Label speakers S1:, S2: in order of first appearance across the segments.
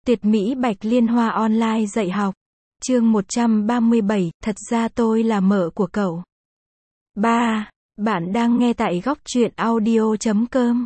S1: Tuyệt mỹ Bạch Liên Hoa online dạy học. Chương 137, thật ra tôi là mợ của cậu. 3. Bạn đang nghe tại góc truyện audio.com.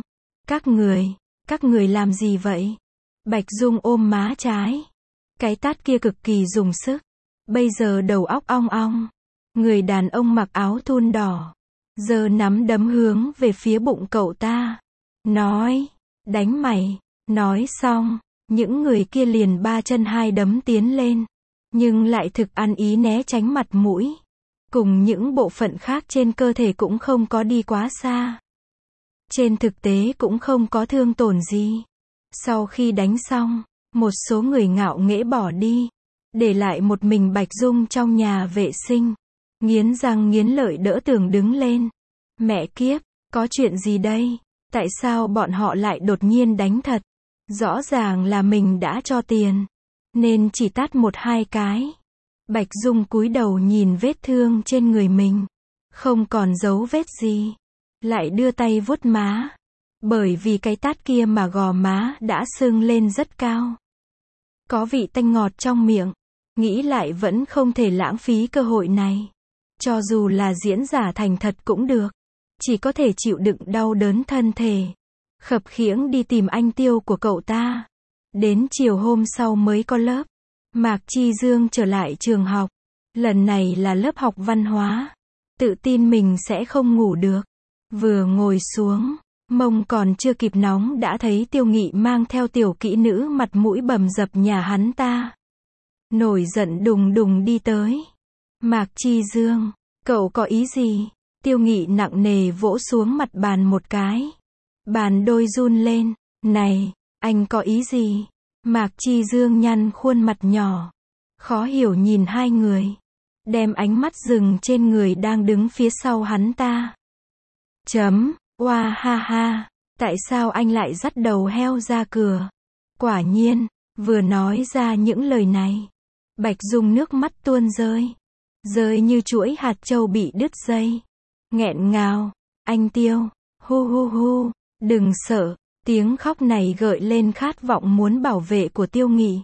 S1: Các người làm gì vậy? Bạch Dung ôm má trái. Cái tát kia cực kỳ dùng sức. Bây giờ đầu óc ong ong. Người đàn ông mặc áo thun đỏ giơ nắm đấm hướng về phía bụng cậu ta. Nói, đánh mày. Nói xong, những người kia liền ba chân hai đấm tiến lên. Nhưng lại thực ăn ý né tránh mặt mũi. Cùng những bộ phận khác trên cơ thể cũng không có đi quá xa. Trên thực tế cũng không có thương tổn gì. Sau khi đánh xong, một số người ngạo nghễ bỏ đi. Để lại một mình Bạch Dung trong nhà vệ sinh. Nghiến răng nghiến lợi đỡ tường đứng lên. Mẹ kiếp, có chuyện gì đây? Tại sao bọn họ lại đột nhiên đánh thật? Rõ ràng là mình đã cho tiền, nên chỉ tát một hai cái. Bạch Dung cúi đầu nhìn vết thương trên người mình. Không còn dấu vết gì. Lại đưa tay vuốt má. Bởi vì cái tát kia mà gò má đã sưng lên rất cao. Có vị tanh ngọt trong miệng. Nghĩ lại vẫn không thể lãng phí cơ hội này. Cho dù là diễn giả thành thật cũng được. Chỉ có thể chịu đựng đau đớn thân thể. Khập khiễng đi tìm anh Tiêu của cậu ta. Đến chiều hôm sau mới có lớp. Mạc Chi Dương trở lại trường học. Lần này là lớp học văn hóa. Tự tin mình sẽ không ngủ được. Vừa ngồi xuống, mông còn chưa kịp nóng đã thấy Tiêu Nghị mang theo tiểu kỹ nữ mặt mũi bầm dập nhà hắn ta. Nổi giận đùng đùng đi tới. Mạc Chi Dương, cậu có ý gì? Tiêu Nghị nặng nề vỗ xuống mặt bàn một cái. Bàn đôi run lên. Này, anh có ý gì? Mạc Chi Dương nhăn khuôn mặt nhỏ. Khó hiểu nhìn hai người. Đem ánh mắt dừng trên người đang đứng phía sau hắn ta. Oa ha ha. Tại sao anh lại dắt đầu heo ra cửa? Quả nhiên, vừa nói ra những lời này. Bạch Dung nước mắt tuôn rơi. Rơi như chuỗi hạt châu bị đứt dây. Nghẹn ngào. Anh Tiêu. Hu hu hu. Đừng sợ. Tiếng khóc này gợi lên khát vọng muốn bảo vệ của Tiêu Nghị.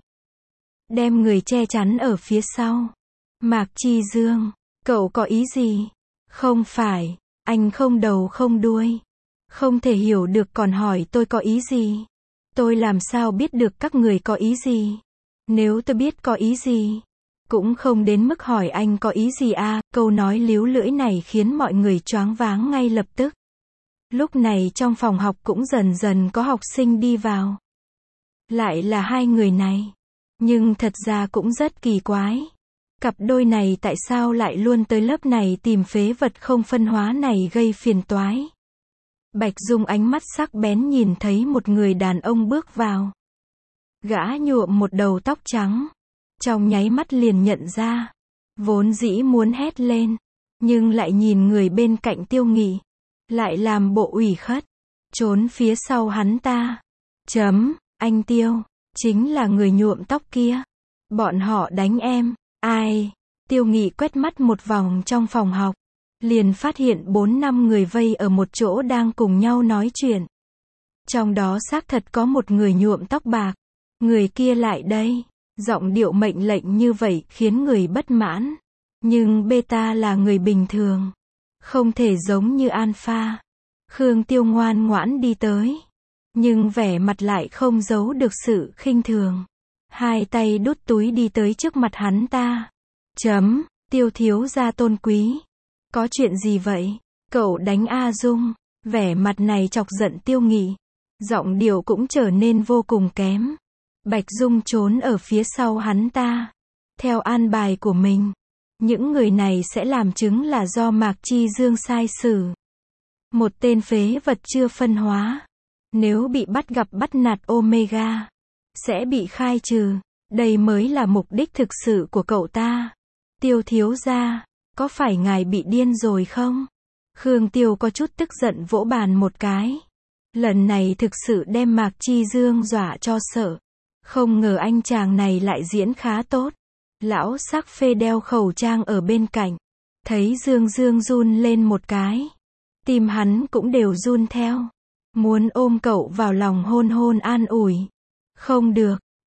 S1: Đem người che chắn ở phía sau. Mạc Chi Dương, cậu có ý gì? Không phải, anh không đầu không đuôi. Không thể hiểu được còn hỏi tôi có ý gì? Tôi làm sao biết được các người có ý gì? Nếu tôi biết có ý gì, cũng không đến mức hỏi anh có ý gì à? Câu nói líu lưỡi này khiến mọi người choáng váng ngay lập tức. Lúc này trong phòng học cũng dần dần có học sinh đi vào. Lại là hai người này. Nhưng thật ra cũng rất kỳ quái. Cặp đôi này tại sao lại luôn tới lớp này tìm phế vật không phân hóa này gây phiền toái. Bạch Dung ánh mắt sắc bén nhìn thấy một người đàn ông bước vào. Gã nhuộm một đầu tóc trắng. Trong nháy mắt liền nhận ra. Vốn dĩ muốn hét lên. Nhưng lại nhìn người bên cạnh Tiêu Nghị. Lại làm bộ ủy khuất. Trốn phía sau hắn ta. Anh Tiêu. Chính là người nhuộm tóc kia. Bọn họ đánh em. Ai? Tiêu Nghị quét mắt một vòng trong phòng học. Liền phát hiện 4-5 người vây ở một chỗ đang cùng nhau nói chuyện. Trong đó xác thật có một người nhuộm tóc bạc. Người kia lại đây. Giọng điệu mệnh lệnh như vậy khiến người bất mãn. Nhưng beta là người bình thường. Không thể giống như alpha. Khương Tiêu ngoan ngoãn đi tới. Nhưng vẻ mặt lại không giấu được sự khinh thường. Hai tay đút túi đi tới trước mặt hắn ta. Tiêu thiếu gia tôn quý. Có chuyện gì vậy? Cậu đánh A Dung. Vẻ mặt này chọc giận Tiêu Nghị. Giọng điệu cũng trở nên vô cùng kém. Bạch Dung trốn ở phía sau hắn ta. Theo an bài của mình. Những người này sẽ làm chứng là do Mạc Chi Dương sai xử. Một tên phế vật chưa phân hóa. Nếu bị bắt gặp bắt nạt Omega. Sẽ bị khai trừ. Đây mới là mục đích thực sự của cậu ta. Tiêu thiếu gia. Có phải ngài bị điên rồi không? Khương Tiêu có chút tức giận vỗ bàn một cái. Lần này thực sự đem Mạc Chi Dương dọa cho sợ. Không ngờ anh chàng này lại diễn khá tốt. Lão sắc phê đeo khẩu trang ở bên cạnh. Thấy Dương run lên một cái. Tim hắn cũng đều run theo. Muốn ôm cậu vào lòng hôn hôn an ủi. Không được.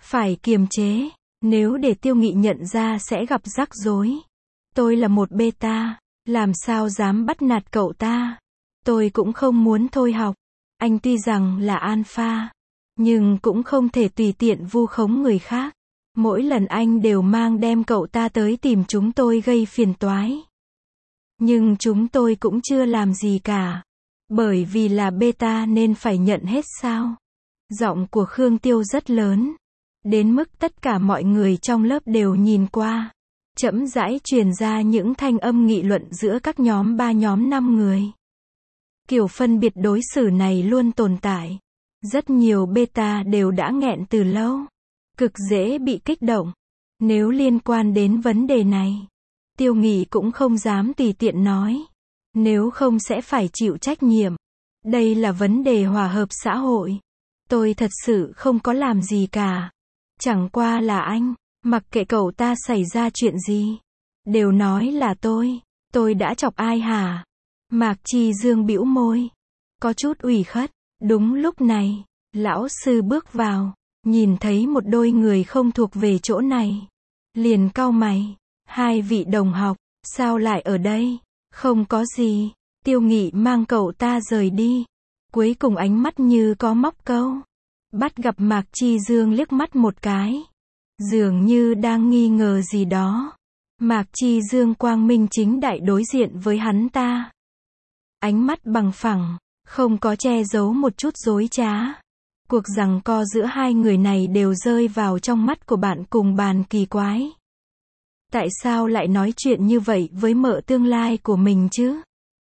S1: Phải kiềm chế, nếu để Tiêu Nghị nhận ra sẽ gặp rắc rối. Tôi là một beta, làm sao dám bắt nạt cậu ta. Tôi cũng không muốn thôi học. Anh tuy rằng là alpha, nhưng cũng không thể tùy tiện vu khống người khác. Mỗi lần anh đều mang đem cậu ta tới tìm chúng tôi gây phiền toái. Nhưng chúng tôi cũng chưa làm gì cả. Bởi vì là beta nên phải nhận hết sao? Giọng của Khương Tiêu rất lớn. Đến mức tất cả mọi người trong lớp đều nhìn qua. Chậm rãi truyền ra những thanh âm nghị luận giữa các nhóm 3 nhóm 5 người. Kiểu phân biệt đối xử này luôn tồn tại. Rất nhiều beta đều đã nghẹn từ lâu. Cực dễ bị kích động. Nếu liên quan đến vấn đề này, Tiêu Nghị cũng không dám tùy tiện nói. Nếu không sẽ phải chịu trách nhiệm. Đây là vấn đề hòa hợp xã hội. Tôi thật sự không có làm gì cả. Chẳng qua là anh, mặc kệ cậu ta xảy ra chuyện gì, đều nói là tôi đã chọc ai hả? Mạc Chi Dương bĩu môi, có chút ủy khuất. Đúng lúc này, lão sư bước vào, nhìn thấy một đôi người không thuộc về chỗ này. Liền cau mày, hai vị đồng học, sao lại ở đây? Không có gì, Tiêu Nghị mang cậu ta rời đi. Cuối cùng ánh mắt như có móc câu. Bắt gặp Mạc Chi Dương liếc mắt một cái. Dường như đang nghi ngờ gì đó. Mạc Chi Dương quang minh chính đại đối diện với hắn ta. Ánh mắt bằng phẳng, không có che giấu một chút dối trá. Cuộc giằng co giữa hai người này đều rơi vào trong mắt của bạn cùng bàn kỳ quái. Tại sao lại nói chuyện như vậy với mợ tương lai của mình chứ?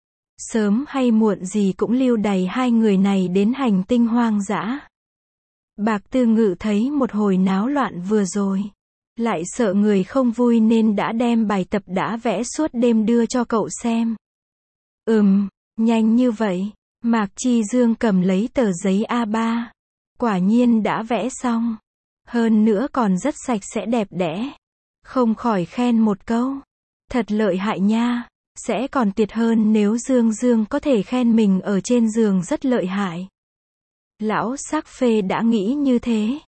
S1: Sớm hay muộn gì cũng lưu đày hai người này đến hành tinh hoang dã. Bạc Tư Ngự thấy một hồi náo loạn vừa rồi. Lại sợ người không vui nên đã đem bài tập đã vẽ suốt đêm đưa cho cậu xem. Nhanh như vậy. Mạc Chi Dương cầm lấy tờ giấy A3. Quả nhiên đã vẽ xong. Hơn nữa còn rất sạch sẽ đẹp đẽ. Không khỏi khen một câu. Thật lợi hại nha. Sẽ còn tuyệt hơn nếu Dương có thể khen mình ở trên giường rất lợi hại. Lão sắc phê đã nghĩ như thế.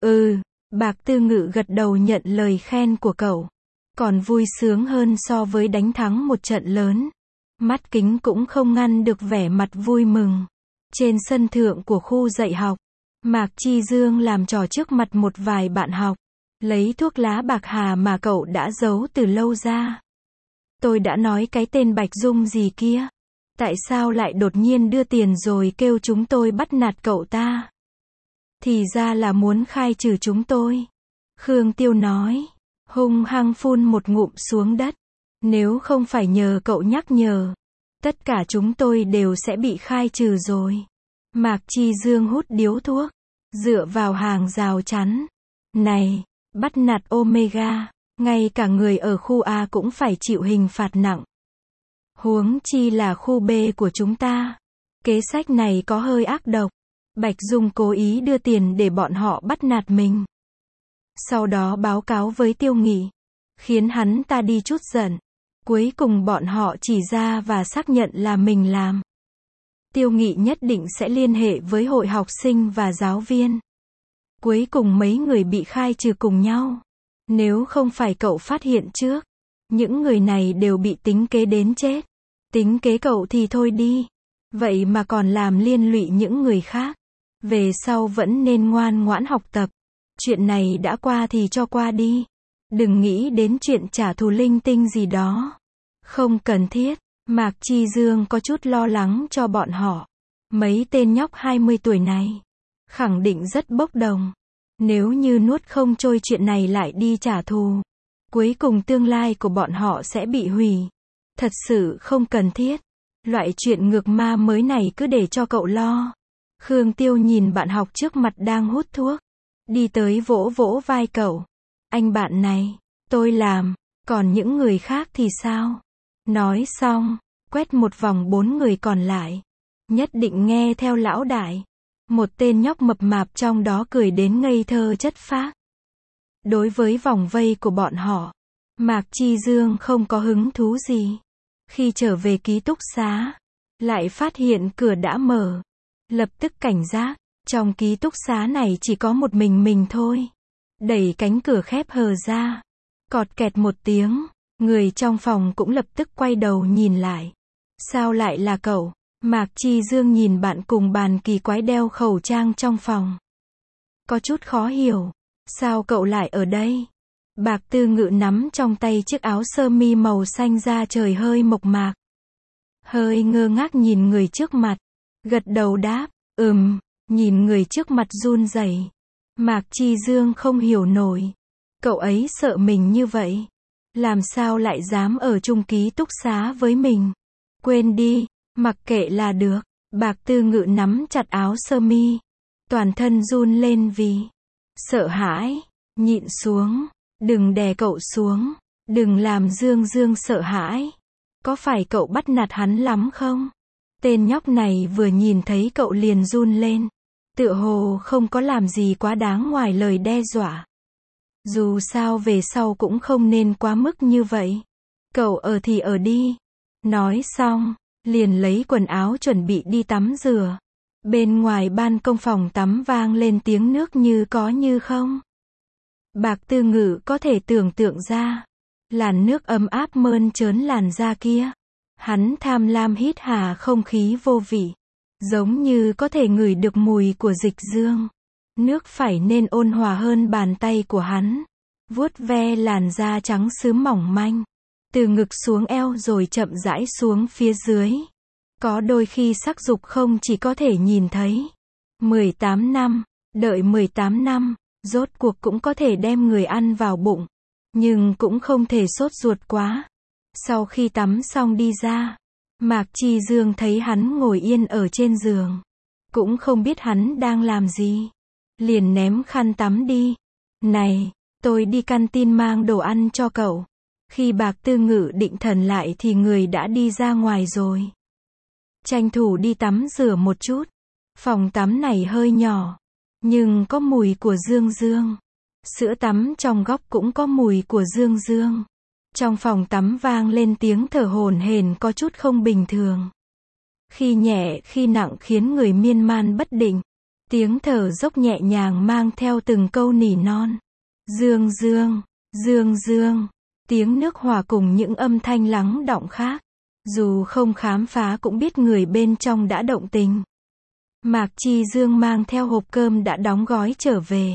S1: Bạc Tư Ngự gật đầu nhận lời khen của cậu. Còn vui sướng hơn so với đánh thắng một trận lớn. Mắt kính cũng không ngăn được vẻ mặt vui mừng. Trên sân thượng của khu dạy học, Mạc Chi Dương làm trò trước mặt một vài bạn học. Lấy thuốc lá bạc hà mà cậu đã giấu từ lâu ra. Tôi đã nói cái tên Bạch Dung gì kia. Tại sao lại đột nhiên đưa tiền rồi kêu chúng tôi bắt nạt cậu ta? Thì ra là muốn khai trừ chúng tôi. Khương Tiêu nói, hung hăng phun một ngụm xuống đất. Nếu không phải nhờ cậu nhắc nhở, tất cả chúng tôi đều sẽ bị khai trừ rồi. Mạc Chi Dương hút điếu thuốc, dựa vào hàng rào chắn. Này, bắt nạt Omega, ngay cả người ở khu A cũng phải chịu hình phạt nặng. Huống chi là khu B của chúng ta. Kế sách này có hơi ác độc. Bạch Dung cố ý đưa tiền để bọn họ bắt nạt mình. Sau đó báo cáo với Tiêu Nghị, khiến hắn ta đi chút giận. Cuối cùng bọn họ chỉ ra và xác nhận là mình làm. Tiêu Nghị nhất định sẽ liên hệ với hội học sinh và giáo viên. Cuối cùng mấy người bị khai trừ cùng nhau. Nếu không phải cậu phát hiện trước, những người này đều bị tính kế đến chết. Tính kế cậu thì thôi đi. Vậy mà còn làm liên lụy những người khác. Về sau vẫn nên ngoan ngoãn học tập. Chuyện này đã qua thì cho qua đi. Đừng nghĩ đến chuyện trả thù linh tinh gì đó. Không cần thiết. Mạc Chi Dương có chút lo lắng cho bọn họ. Mấy tên nhóc 20 tuổi này khẳng định rất bốc đồng. Nếu như nuốt không trôi chuyện này lại đi trả thù, cuối cùng tương lai của bọn họ sẽ bị hủy. Thật sự không cần thiết. Loại chuyện ngược ma mới này cứ để cho cậu lo. Khương Tiêu nhìn bạn học trước mặt đang hút thuốc. Đi tới vỗ vỗ vai cậu. Anh bạn này, tôi làm, còn những người khác thì sao? Nói xong, quét một vòng 4 người còn lại. Nhất định nghe theo lão đại. Một tên nhóc mập mạp trong đó cười đến ngây thơ chất phác. Đối với vòng vây của bọn họ, Mạc Chi Dương không có hứng thú gì. Khi trở về ký túc xá, lại phát hiện cửa đã mở. Lập tức cảnh giác, trong ký túc xá này chỉ có một mình thôi. đẩy cánh cửa khép hờ ra. Cọt kẹt một tiếng, người trong phòng cũng lập tức quay đầu nhìn lại. Sao lại là cậu? Mạc Chi Dương nhìn bạn cùng bàn kỳ quái đeo khẩu trang trong phòng. Có chút khó hiểu. Sao cậu lại ở đây? Bạc Tư Ngự nắm trong tay chiếc áo sơ mi màu xanh da trời hơi mộc mạc. Hơi ngơ ngác nhìn người trước mặt. Gật đầu đáp, nhìn người trước mặt run rẩy. Mạc Chi Dương không hiểu nổi. Cậu ấy sợ mình như vậy. Làm sao lại dám ở chung ký túc xá với mình? Quên đi, mặc kệ là được. Bạc Tư Ngự nắm chặt áo sơ mi. Toàn thân run lên vì sợ hãi. Nhịn xuống. Đừng đè cậu xuống. Đừng làm Dương Dương sợ hãi. Có phải cậu bắt nạt hắn lắm không? Tên nhóc này vừa nhìn thấy cậu liền run lên. Tựa hồ không có làm gì quá đáng ngoài lời đe dọa. Dù sao về sau cũng không nên quá mức như vậy. Cậu ở thì ở đi. Nói xong, liền lấy quần áo chuẩn bị đi tắm rửa. Bên ngoài ban công phòng tắm vang lên tiếng nước như có như không. Bạc Tư Ngự có thể tưởng tượng ra. Làn nước ấm áp mơn trớn làn da kia. Hắn tham lam hít hà không khí vô vị. Giống như có thể ngửi được mùi của dịch dương. Nước phải nên ôn hòa hơn bàn tay của hắn. Vuốt ve làn da trắng sứ mỏng manh. Từ ngực xuống eo rồi chậm rãi xuống phía dưới. Có đôi khi sắc dục không chỉ có thể nhìn thấy. 18 năm, đợi 18 năm, rốt cuộc cũng có thể đem người ăn vào bụng. Nhưng cũng không thể sốt ruột quá. Sau khi tắm xong đi ra, Mạc Chi Dương thấy hắn ngồi yên ở trên giường. Cũng không biết hắn đang làm gì. Liền ném khăn tắm đi. Này, tôi đi canteen mang đồ ăn cho cậu. Khi Bạc Tư Ngự định thần lại thì người đã đi ra ngoài rồi. Tranh thủ đi tắm rửa một chút. Phòng tắm này hơi nhỏ. Nhưng có mùi của Dương Dương. Sữa tắm trong góc cũng có mùi của Dương Dương. Trong phòng tắm vang lên tiếng thở hổn hển có chút không bình thường. Khi nhẹ khi nặng khiến người miên man bất định. Tiếng thở dốc nhẹ nhàng mang theo từng câu nỉ non. Dương Dương, Dương Dương. Tiếng nước hòa cùng những âm thanh lắng đọng khác. Dù không khám phá cũng biết người bên trong đã động tình. Mạc Chi Dương mang theo hộp cơm đã đóng gói trở về.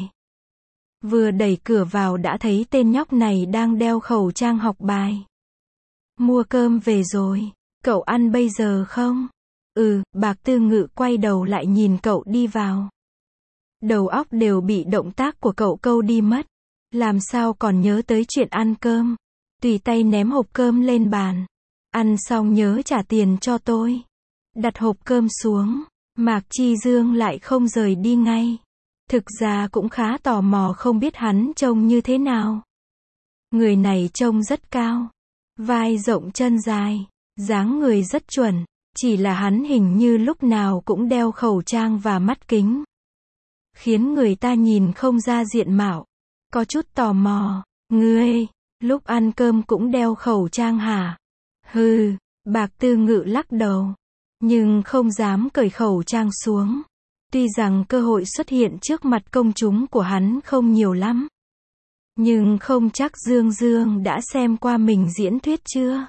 S1: Vừa đẩy cửa vào đã thấy tên nhóc này đang đeo khẩu trang học bài. Mua cơm về rồi, cậu ăn bây giờ không? Bạc Tư Ngự quay đầu lại nhìn cậu đi vào. Đầu óc đều bị động tác của cậu câu đi mất. Làm sao còn nhớ tới chuyện ăn cơm. Tùy tay ném hộp cơm lên bàn. Ăn xong nhớ trả tiền cho tôi. Đặt hộp cơm xuống, Mạc Chi Dương lại không rời đi ngay. Thực ra cũng khá tò mò không biết hắn trông như thế nào. Người này trông rất cao. Vai rộng chân dài. Dáng người rất chuẩn. Chỉ là hắn hình như lúc nào cũng đeo khẩu trang và mắt kính. Khiến người ta nhìn không ra diện mạo. Có chút tò mò. Ngươi, lúc ăn cơm cũng đeo khẩu trang hả? Bạc Tư Ngự lắc đầu. Nhưng không dám cởi khẩu trang xuống. Tuy rằng cơ hội xuất hiện trước mặt công chúng của hắn không nhiều lắm. Nhưng không chắc Dương Dương đã xem qua mình diễn thuyết chưa.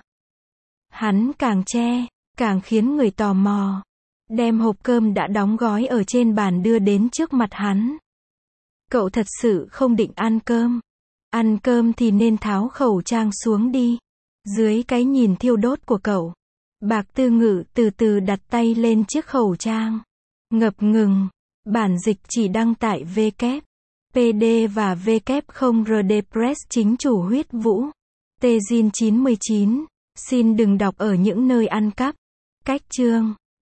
S1: Hắn càng che, càng khiến người tò mò. Đem hộp cơm đã đóng gói ở trên bàn đưa đến trước mặt hắn. Cậu thật sự không định ăn cơm. Ăn cơm thì nên tháo khẩu trang xuống đi. Dưới cái nhìn thiêu đốt của cậu, Bạc Tư Ngự từ từ đặt tay lên chiếc khẩu trang. Ngập ngừng. Bản dịch chỉ đăng tại WPD và W0RD chính chủ Huyết Vũ. Tezin 99. Xin đừng đọc ở những nơi ăn cắp. Cách chương